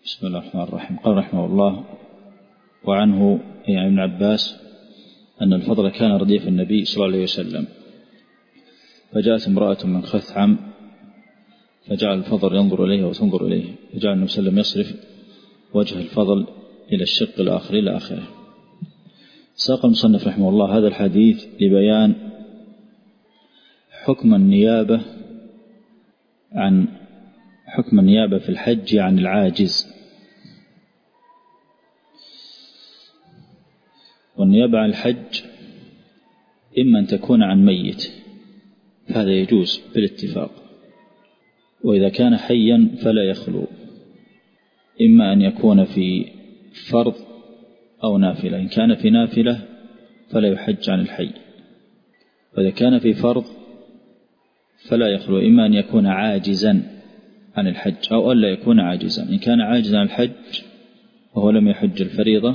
بسم الله الرحمن الرحيم. قال رحمه الله: وعنه يعني ابن عباس أن الفضل كان رديف النبي صلى الله عليه وسلم، فجاءت امرأة من خثعم فجعل الفضل ينظر إليها وتنظر إليه، فجعل النبي صلى الله عليه وسلم يصرف وجه الفضل إلى الشق الآخر إلى آخره. ساق المصنف رحمه الله هذا الحديث لبيان حكم النيابة في الحج عن العاجز. والنيابة عن الحج إما أن تكون عن ميت، فهذا يجوز بالاتفاق، وإذا كان حيا فلا يخلو، إما أن يكون في فرض أو نافلة. إن كان في نافلة فلا يحج عن الحي، وإذا كان في فرض فلا يخلو، إما أن يكون عاجزا عن الحج أو ألا يكون عاجزا. إن كان عاجزا عن الحج وهو لم يحج الفريضة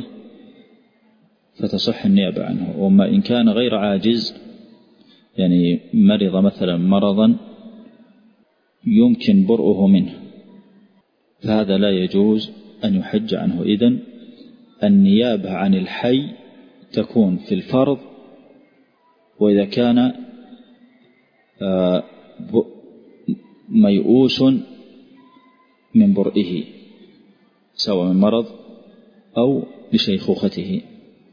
فتصح النيابة عنه. وما إن كان غير عاجز، يعني مرض مثلا مرضا يمكن برؤه منه، فهذا لا يجوز أن يحج عنه. إذن النيابة عن الحي تكون في الفرض، وإذا كان ميؤوس من برئه سواء من مرض أو لشيخوخته.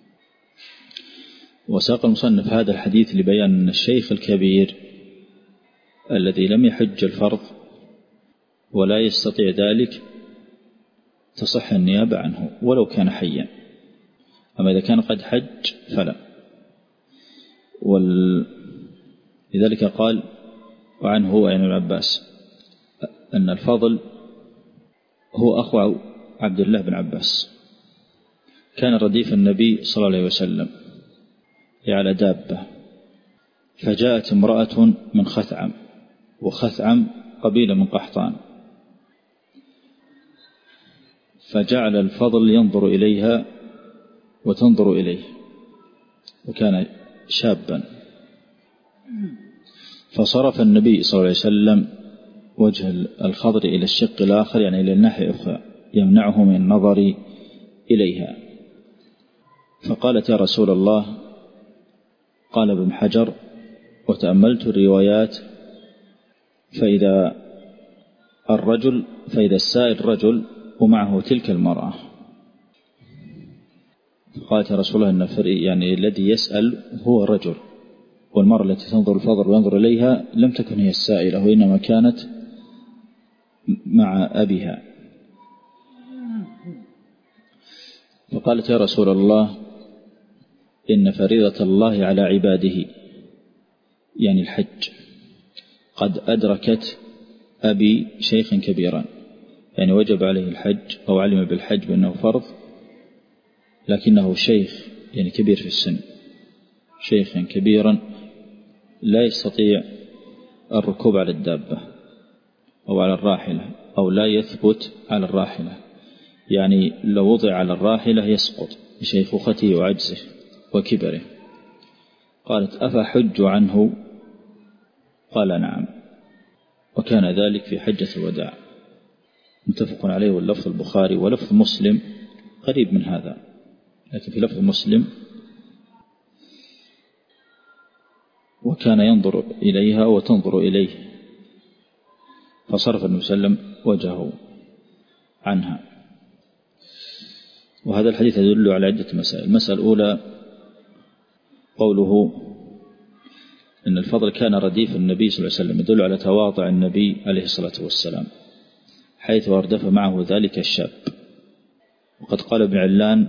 وساق المصنف هذا الحديث لبيان أن الشيخ الكبير الذي لم يحج الفرض ولا يستطيع ذلك تصح النيابة عنه ولو كان حيا، أما إذا كان قد حج فلا. لذلك قال: وعنه هو يعني ابن عباس أن الفضل هو أخو عبد الله بن عباس، كان رديف النبي صلى الله عليه وسلم على دابة، فجاءت امرأة من خثعم، وخثعم قبيلة من قحطان، فجعل الفضل ينظر إليها وتنظر إليه، وكان شابا. فصرف النبي صلى الله عليه وسلم وجه الخضر إلى الشق الآخر، يعني إلى الناحية الأخرى، يمنعه من النظر إليها. فقالت: يا رسول الله. قال ابن حجر: وتأملت الروايات فإذا السائل رجل ومعه تلك المرأة. قالت: يا رسول الله إن يعني الذي يسأل هو رجل، والمرأة التي تنظر الفضل وينظر إليها لم تكن هي السائلة، وإنما كانت مع أبيها. فقالت: يا رسول الله إن فريضة الله على عباده، يعني الحج، قد أدركت أبي شيخا كبيرا، يعني وجب عليه الحج أو علم بالحج بأنه فرض، لكنه شيخ يعني كبير في السن، شيخا كبيرا لا يستطيع الركوب على الدابة أو على الراحلة، أو لا يثبت على الراحلة، يعني لو وضع على الراحلة يسقط بشيخوخته وعجزه وكبره. قالت: أفحج عنه؟ قال: نعم. وكان ذلك في حجة الوداع، متفق عليه، واللفظ البخاري، ولفظ مسلم قريب من هذا، لكن في لفظ مسلم: وكان ينظر إليها وتنظر إليه، فصرف النبي صلى الله عليه وسلم وجهه عنها. وهذا الحديث يدل على عدة مسائل. المسألة الأولى قوله إن الفضل كان رديف النبي صلى الله عليه وسلم، يدل على تواضع النبي عليه الصلاة والسلام، حيث أردف معه ذلك الشاب. وقد قال ابن علان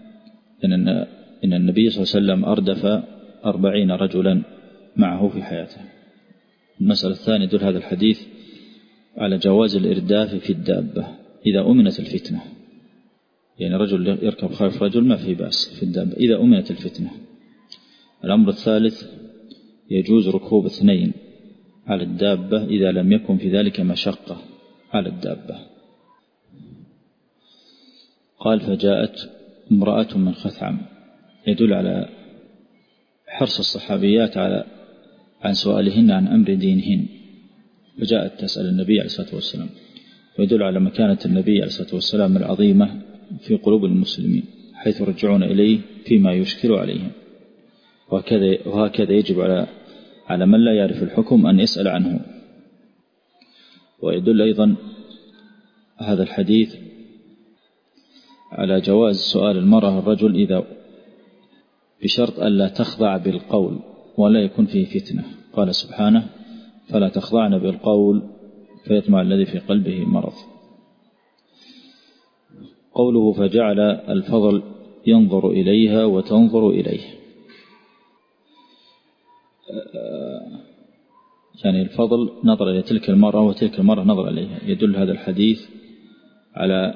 إن النبي صلى الله عليه وسلم أردف 40 رجلا معه في حياته. المسألة الثانية يدل هذا الحديث على جواز الإرداف في الدابة إذا أمنت الفتنة، يعني رجل يركب خلف رجل ما في بأس في الدابة إذا أمنت الفتنة. الأمر الثالث يجوز ركوب 2 على الدابة إذا لم يكن في ذلك مشقة على الدابة. قال: فجاءت امرأة من خثعم، يدل على حرص الصحابيات عن سؤالهن عن أمر دينهن، فجاءت تسأل النبي عليه الصلاة والسلام، ويدل على مكانة النبي عليه الصلاة والسلام العظيمة في قلوب المسلمين، حيث يرجعون إليه فيما يشكل عليهم. وهكذا يجب على من لا يعرف الحكم أن يسأل عنه. ويدل أيضا هذا الحديث على جواز سؤال المرأة الرجل إذا بشرط ألا تخضع بالقول ولا يكون فيه فتنة. قال سبحانه: فلا تخضعن بالقول فيطمع الذي في قلبه مرض. قوله: فجعل الفضل ينظر إليها وتنظر إليه، يعني الفضل نظر إلى تلك المرأة وتلك المرأة نظر إليها. يدل هذا الحديث على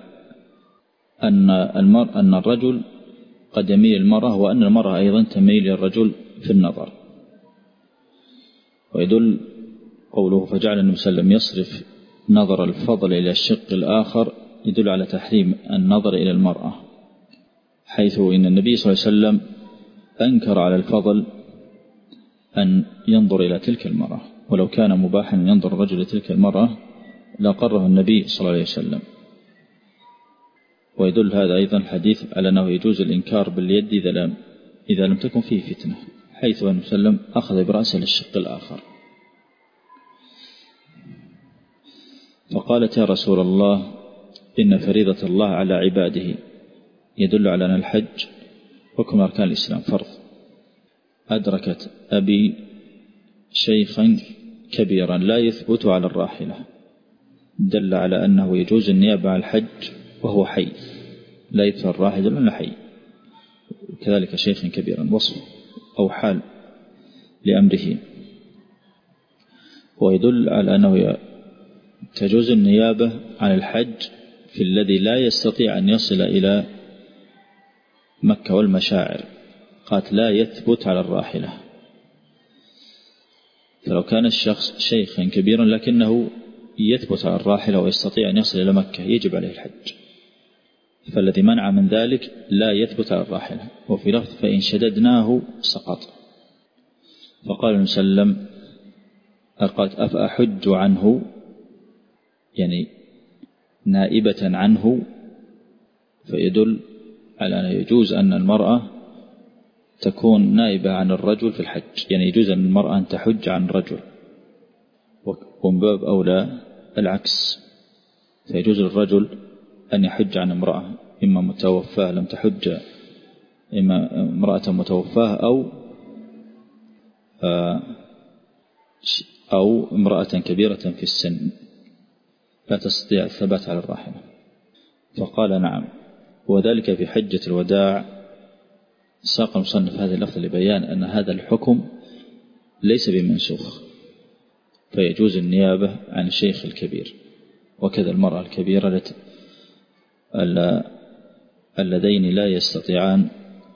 أن الرجل قد يميل المرأة، وأن المرأة أيضا تميل الرجل في النظر. ويدل قوله: فجعل النبي صلى الله عليه وسلم يصرف نظر الفضل إلى الشق الآخر، يدل على تحريم النظر إلى المرأة، حيث إن النبي صلى الله عليه وسلم أنكر على الفضل أن ينظر إلى تلك المرأة، ولو كان مباحا أن ينظر الرجل إلى تلك المرأة لقره النبي صلى الله عليه وسلم. ويدل هذا أيضا الحديث على أنه يجوز الإنكار باليد إذا لم تكن فيه فتنة، حيث أنه سلم أخذ برأسه للشق الآخر. فقالت: يا رسول الله، إن فريضة الله على عباده. يدل على أن الحج ركن أركان الإسلام، فرض. أدركت أبي شيخا كبيرا لا يثبت على الراحلة، دل على أنه يجوز النيابة على الحج وهو حي، لا يثبت الراحلة إلا حي. كذلك شيخا كبيرا وصف أو حال لأمره. ويدل على أنه تجوز النيابة عن الحج في الذي لا يستطيع أن يصل إلى مكة والمشاعر، قالت لا يثبت على الراحلة. فلو كان الشخص شيخا كبيرا لكنه يثبت على الراحلة ويستطيع أن يصل إلى مكة يجب عليه الحج، فالذي منع من ذلك لا يثبت على الراحلة. وفي لفظ: فإن شددناه سقط. فقال النبي صلى الله عليه وسلم: قالت: أفأحج عنه، يعني نائبة عنه. فيدل على أن يجوز أن المرأة تكون نائبة عن الرجل في الحج، يعني يجوز أن المرأة أن تحج عن الرجل، ومن باب أولى العكس، فيجوز للرجل أن يحج عن امرأة، إما متوفاة لم تحج، إما امرأة متوفاة أو امرأة كبيرة في السن لا تستطيع الثبات على الراحلة. فقال: نعم. وذلك في حجة الوداع. ساق المصنف هذه اللفظة لبيان أن هذا الحكم ليس بمنسوخ، فيجوز النيابة عن الشيخ الكبير، وكذا المرأة الكبيرة اللذين لا يستطيعان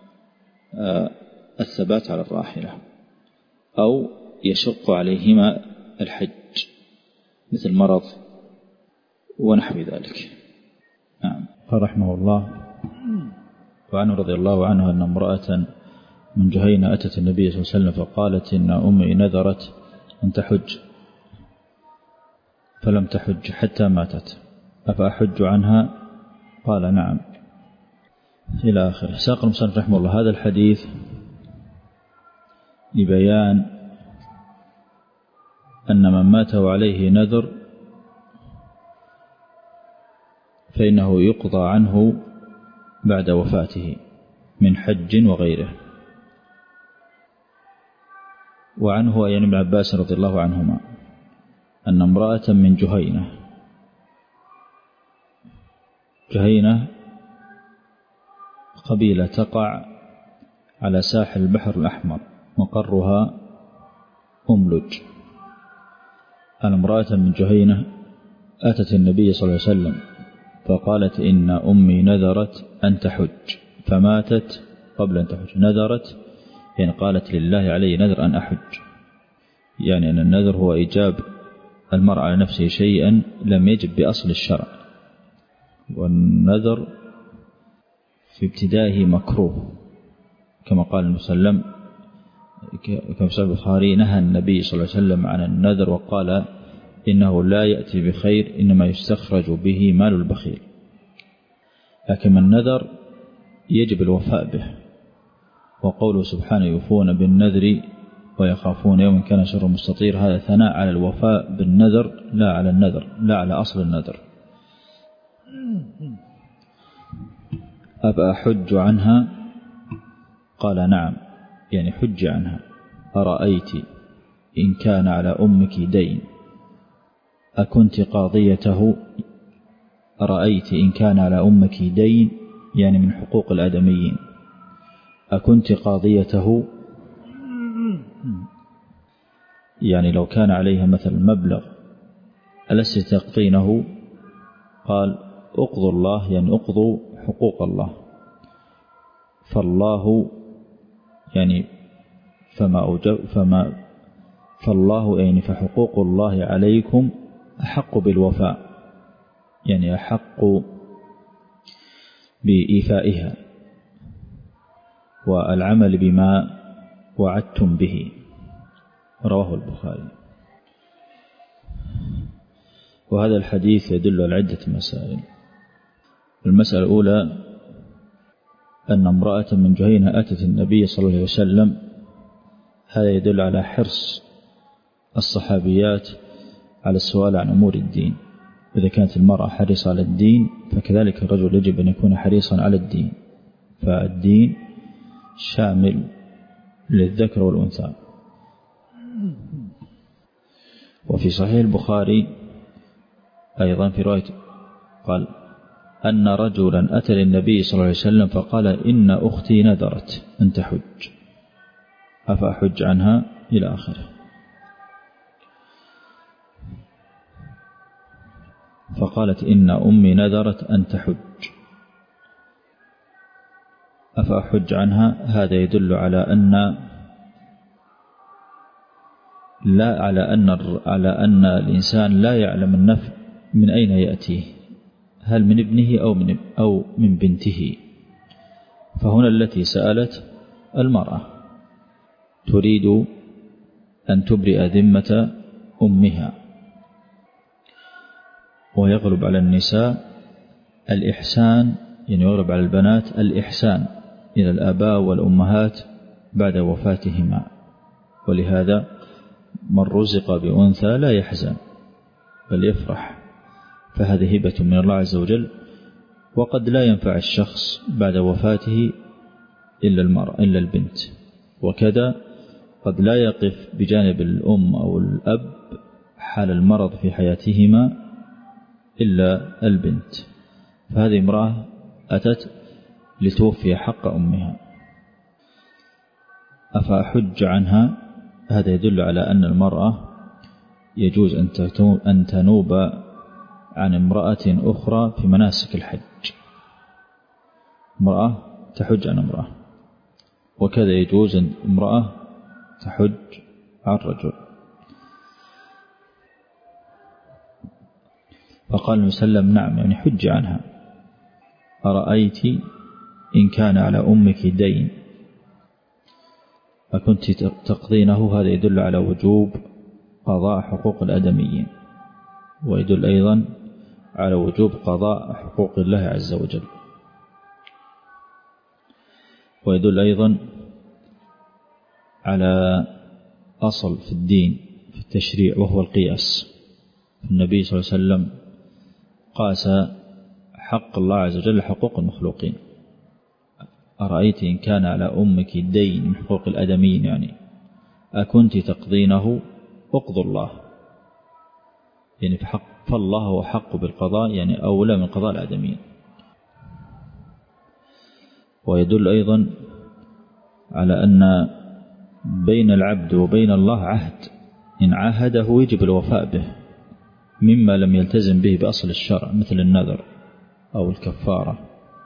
الثبات على الراحلة أو يشق عليهما الحج، مثل مرض ونحو ذلك. نعم. قال رحمه الله: وعنه رضي الله عنه أن امرأة من جهينة أتت النبي صلى الله عليه وسلم فقالت: إن أمي نذرت أن تحج فلم تحج حتى ماتت، أفأحج عنها؟ قال: نعم، إلى آخره. ساق المصنف رحمه الله هذا الحديث لبيان أن من مات وعليه نذر فإنه يقضى عنه بعد وفاته من حج وغيره. وعنه أي ابن عباس رضي الله عنهما أن امرأة من جهينة قبيلة تقع على ساحل البحر الأحمر، مقرها أملج. أن امرأة من جهينة أتت النبي صلى الله عليه وسلم فقالت: إن أمي نذرت أن تحج فماتت قبل أن تحج. نذرت يعني قالت: لله علي نذر أن أحج، يعني أن النذر هو إيجاب المرء على نفسه شيئا لم يجب بأصل الشرع، والنذر في ابتدائه مكروه، كما قال النبي صلى الله عليه وسلم كما في البخاري: نهى النبي صلى الله عليه وسلم عن النذر وقال: إنه لا يأتي بخير، إنما يستخرج به مال البخيل. لكن من نذر يجب الوفاء به. وقوله سبحانه يوفون بالنذر ويخافون يوما كان شره مستطير، هذا ثناء على الوفاء بالنذر لا على النذر، لا على أصل النذر. أبا أحج عنها؟ قال نعم، يعني حج عنها. أرأيت إن كان على أمك دين أكنت قاضيته؟ أرأيت إن كان على أمك دين يعني من حقوق الآدميين أكنت قاضيته؟ يعني لو كان عليها مثل مبلغ ألست تقضينه؟ قال أقضوا الله، يعني أقضوا حقوق الله. فالله يعني فالله يعني فحقوق الله عليكم أحق بالوفاء، يعني أحق بإيفائها والعمل بما وعدتم به. رواه البخاري. وهذا الحديث يدل على عدة مسائل. المسألة الأولى أن امرأة من جهينة أتت النبي صلى الله عليه وسلم، هذا يدل على حرص الصحابيات على السؤال عن أمور الدين. إذا كانت المرأة حريصة على الدين فكذلك الرجل يجب أن يكون حريصا على الدين، فالدين شامل للذكر والأنثى. وفي صحيح البخاري أيضا في رواية قال أن رجلا أتى للنبي صلى الله عليه وسلم فقال إن أختي نذرت أن تحج أفأحج عنها إلى آخره. فقالت إن أمي نذرت أن تحج أفأحج عنها. هذا يدل على أن الإنسان لا يعلم النفع من أين يأتيه، هل من ابنه أو من بنته. فهنا التي سألت المرأة تريد أن تبرئ ذمة أمها. ويغلب على النساء الإحسان، يعني يغلب على البنات الإحسان إلى الآباء والأمهات بعد وفاتهما. ولهذا من رزق بأنثى لا يحزن بل يفرح، فهذه هبة من الله عز وجل. وقد لا ينفع الشخص بعد وفاته إلا المرأة إلا البنت، وكذا قد لا يقف بجانب الأم أو الأب حال المرض في حياتهما إلا البنت. فهذه امرأة أتت لتوفي حق أمها. أفأحج عنها؟ هذا يدل على أن المرأة يجوز أن تنوب عن امرأة أخرى في مناسك الحج. امرأة تحج عن امرأة، وكذا يجوز أن امرأة تحج عن رجل. فقال النبي صلى الله عليه وسلم نعم، يعني حج عنها. أرأيت إن كان على أمك دين أكنت تقضينه؟ هذا يدل على وجوب قضاء حقوق الآدميين، ويدل أيضا على وجوب قضاء حقوق الله عز وجل، ويدل أيضا على أصل في الدين في التشريع وهو القياس. النبي صلى الله عليه وسلم قاس حق الله عز وجل حقوق المخلوقين. أرأيت إن كان على أمك دين من حقوق الآدميين، يعني أكنت تقضينه؟ اقضوا الله، يعني فالله هو حق بالقضاء، يعني أولى من قضاء الآدميين. ويدل أيضا على أن بين العبد وبين الله عهد، إن عاهده يجب الوفاء به مما لم يلتزم به بأصل الشرع مثل النذر أو الكفارة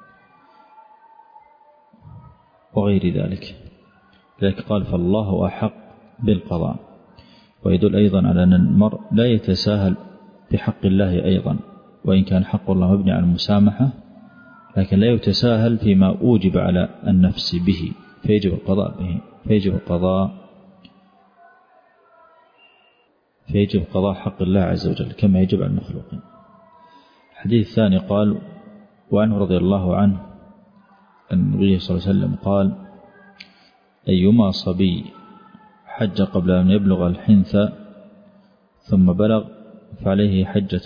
وغير ذلك. لذلك قال فالله أحق بالقضاء. ويدل أيضا على أن المرء لا يتساهل بحق الله أيضا، وإن كان حق الله مبني على المسامحة، لكن لا يتساهل فيما أوجب على النفس به فيجب القضاء به، فيجب القضاء فيجب قضاء حق الله عز وجل كما يجب على المخلوقين. الحديث الثاني قال: وعنه رضي الله عنه أن النبي صلى الله عليه وسلم قال: أيما صبي حج قبل أن يبلغ الحنث ثم بلغ فعليه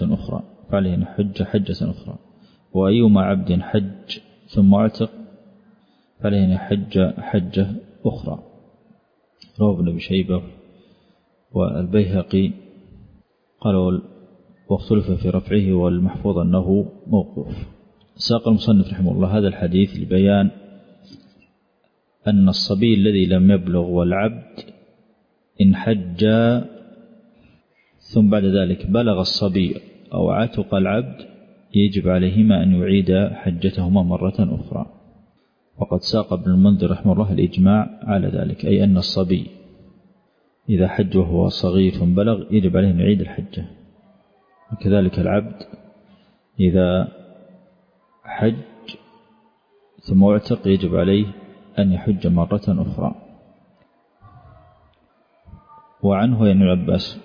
حجة أخرى، وأيما عبد حج ثم اعتق فعليه حجة أخرى. رواه ابن أبي شيبة والبيهقي. قالوا واختلف في رفعه، والمحفوظ أنه موقوف. ساق المصنف رحمه الله هذا الحديث لبيان أن الصبي الذي لم يبلغ والعبد إن حج ثم بعد ذلك بلغ الصبي أو عتق العبد يجب عليهما أن يعيد حجتهما مرة أخرى. وقد ساق ابن المنذر رحمه الله الإجماع على ذلك، أي أن الصبي إذا حج وهو صغير ثم بلغ يجب عليه أن يعيد الحجة، وكذلك العبد إذا حج ثم اعتق يجب عليه أن يحج مرة أخرى. وعنه ابن عباس: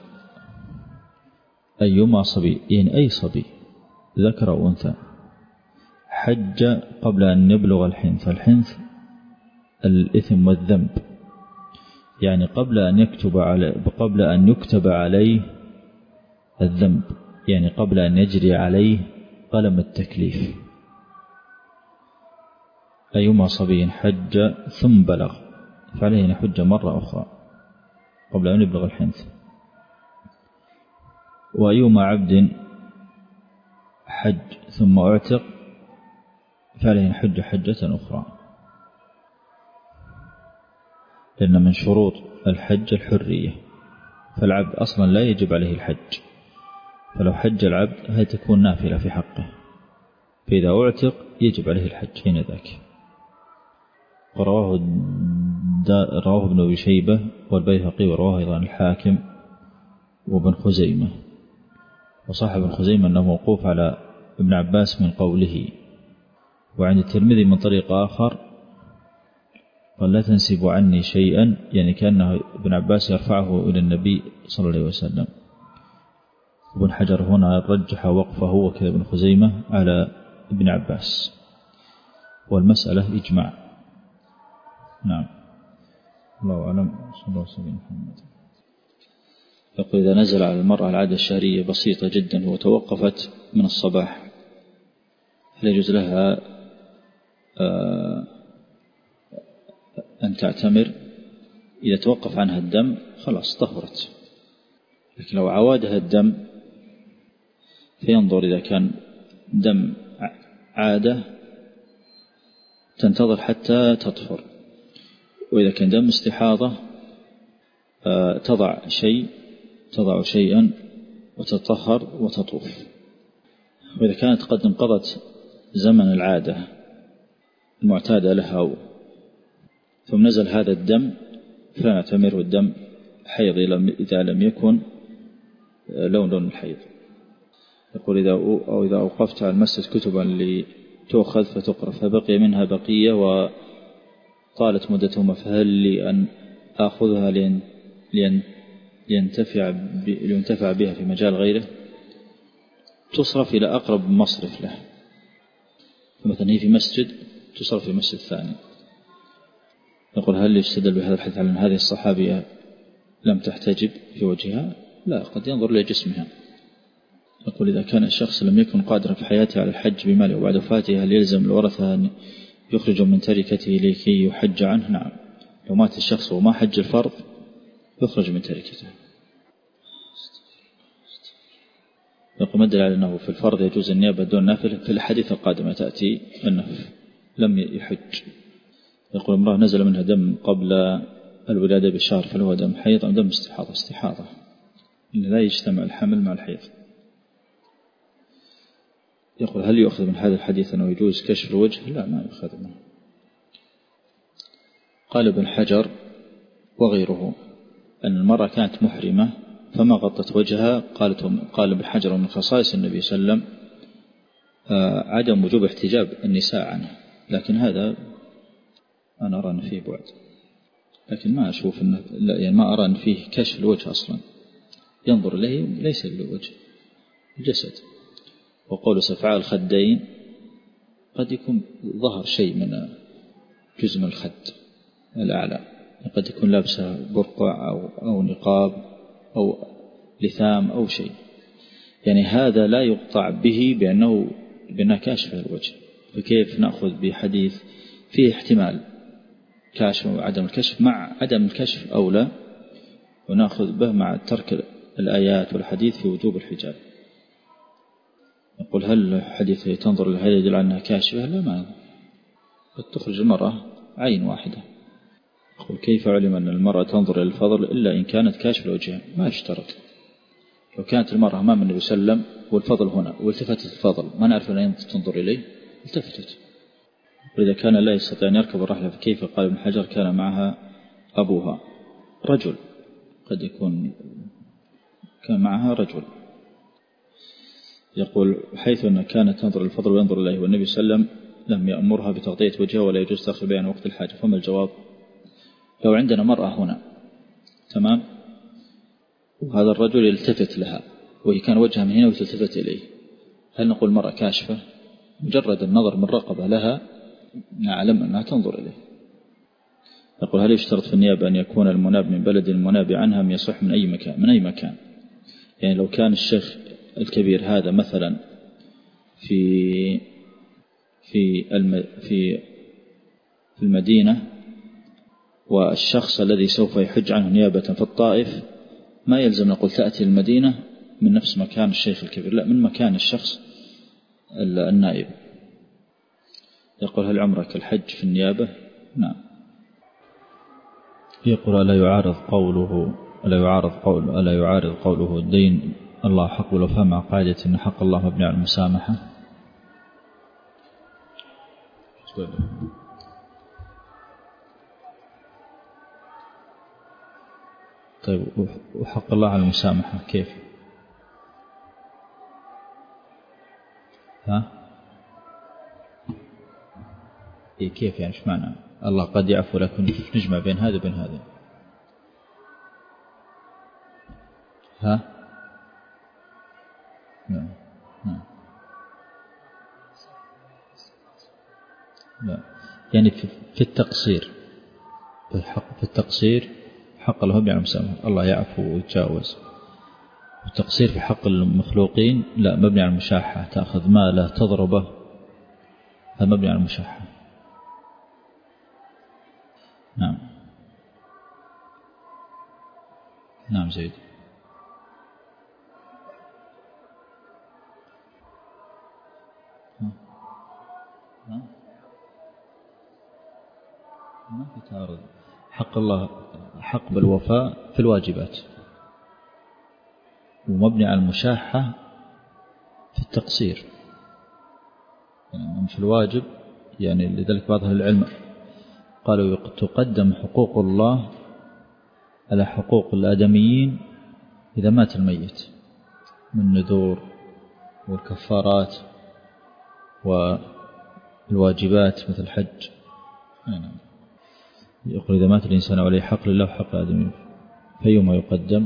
أيما صبي، يعني أي صبي ذكر أو أنثى حج قبل أن يبلغ الحنث. الحنث الإثم والذنب، يعني قبل أن يكتب عليه الذنب، يعني قبل أن يجري عليه قلم التكليف. أيما صبي حج ثم بلغ فعليه أن يحج مرة أخرى قبل أن يبلغ الحنث. وأيما عبد حج ثم اعتق فعليه أن يحج حجة أخرى، لأن من شروط الحج الحرية، فالعبد أصلا لا يجب عليه الحج، فلو حج العبد هي تكون نافلة في حقه، فإذا اعتق يجب عليه الحج حين ذاك. ورواه ابن أبي شيبة والبيهقي، ورواه أيضا الحاكم وابن خزيمة. وصاحب ابن خزيمة أنه موقوف على ابن عباس من قوله. وعند الترمذي من طريق آخر قال: لا تنسب عني شيئا، يعني كأنه ابن عباس يرفعه إلى النبي صلى الله عليه وسلم. ابن حجر هنا رجح وقفه وكذا ابن خزيمة على ابن عباس، والمسألة إجماع. نعم، الله أعلم. صلى الله عليه وسلم. يقول: إذا نزل على المرأة العادة الشهرية بسيطة جدا وتوقفت من الصباح، هل يجوز لها أن تعتمر؟ إذا توقف عنها الدم خلاص طهرت، لكن لو عوادها الدم فينظر، إذا كان دم عادة تنتظر حتى تطهر، وإذا كان دم استحاضة تضع شيئا وتطهر وتطوف. وإذا كانت قد انقضت زمن العادة المعتادة لها ثم نزل هذا الدم فلا نعتمره الدم حيض إذا لم يكن لون الحيض. يقول: إذا أوقفت على المسجد كتبا لتؤخذ فتقرأ فبقي منها بقية وطالت مدتهما، فهل لي أن آخذها لينتفع بها في مجال غيره؟ تصرف إلى أقرب مصرف له، فمثلا هي في مسجد تصرف في مسجد ثاني. يقول: هل يستدل بهذا الحديث على أن هذه الصحابية لم تحتجب في وجهها؟ لا، قد ينظر لجسمها. يقول: إذا كان الشخص لم يكن قادرا في حياته على الحج بماله وبعد وفاته، هل يلزم الورثة أن يخرجوا من تركته لكي يحج عنه؟ نعم، لو مات الشخص وما حج الفرض يخرج من تركته. يقول: ما الدليل على أنه في الفرض يجوز النيابة دون النافلة؟ في الحديث القادمة تأتي أنه لم يحج. يقول: امرأة نزل منها دم قبل الولادة بشهر، فهل هو دم حيض أم دم استحاضة؟ إن لا يجتمع الحمل مع الحيض. يقول: هل يؤخذ من هذا الحديث أنه يجوز كشف الوجه؟ لا، ما يؤخذ منه. قال ابن حجر وغيره أن المرأة كانت محرمة فما غطت وجهها. قال ابن حجر: من خصائص النبي صلى الله عليه وسلم عدم وجوب احتجاب النساء عنه، لكن هذا أنا أرى أن فيه بعد، لكن ما أشوف يعني ما أرى أن فيه كشف الوجه أصلا، ينظر إليه ليس لوجه الجسد. وقول سفعاء الخدين قد يكون ظهر شيء من جزء من الخد الأعلى، قد يكون لابسه برقع أو نقاب أو لثام أو شيء، يعني هذا لا يقطع به بأنها كاشفة الوجه. فكيف نأخذ بحديث فيه احتمال كاشف وعدم الكشف مع عدم الكشف أولى، ونأخذ به مع ترك الآيات والحديث في وجوب الحجاب؟ يقول هل حديث تنظر لهذا يدل عنها كاشفة؟ لا، ما قد تخرج المرأة عين واحدة. يقول كيف علم أن المرأة تنظر إلى الفضل إلا إن كانت كاشفة وجهها؟ ما يشترط. لو كانت المرأة أمام النبي صلى الله عليه وسلم والفضل هنا والتفتت الفضل ما نعرف أن تنظر إليه، التفتت. وإذا كان لا يستطيع أن يركب الرحلة فكيف؟ قال ابن حجر كان معها أبوها رجل، قد يكون كان معها رجل. يقول حيث أن كانت تنظر الفضل وينظر إليه والنبي صلى الله عليه وسلم لم يأمرها بتغطية وجهها ولا يجوز تأخذ بيان وقت الحاجة، فما الجواب؟ لو عندنا مرأة هنا تمام وهذا الرجل يلتفت لها وهي كان وجهها من هنا وتلتفت إليه، هل نقول مرأة كاشفة؟ مجرد النظر من رقبة لها نعلم أنها تنظر إليه. يقول هل يشترط في النيابة أن يكون المناب من بلد المناب عنها أم يصح من أي مكان؟ من أي مكان. يعني لو كان الشيخ الكبير هذا مثلا في المدينة والشخص الذي سوف يحج عنه نيابة في الطائف، ما يلزم نقول تأتي المدينة من نفس مكان الشيخ الكبير، لا، من مكان الشخص النائب. يقول هل عمرك الحج في النيابة؟ نعم. يقول ألا يعارض قوله الدين الله حق الوفاء مع قاعدة أن حق الله مبني على المسامحة؟ طيب وحق الله على المسامحة كيف؟ كيف يعني؟ ايش معنى الله قد يعفو لكن كيف نجمع بين هذا وبين هذا؟ لا، يعني في التقصير، في التقصير حق الله مبني على المسامحة، الله يعفو ويتجاوز. التقصير في حق المخلوقين لا، مبني على المشاحة، تأخذ ماله تضربه، هذا مبني على المشاحة. نعم زيد. ما في تعارض. حق الله حق بالوفاء في الواجبات، ومبني على المشاحة في التقصير، يعني في الواجب. يعني لذلك بعض أهل العلم قالوا تقدم حقوق الله على حقوق الآدميين إذا مات الميت من النذور والكفارات والواجبات مثل الحج. يقول إذا مات الإنسان عليه حق لله وحق الآدميين فيما يقدم؟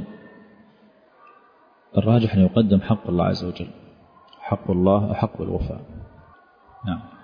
الراجح أن يقدم حق الله عز وجل، حق الله أحق بالوفاء. نعم.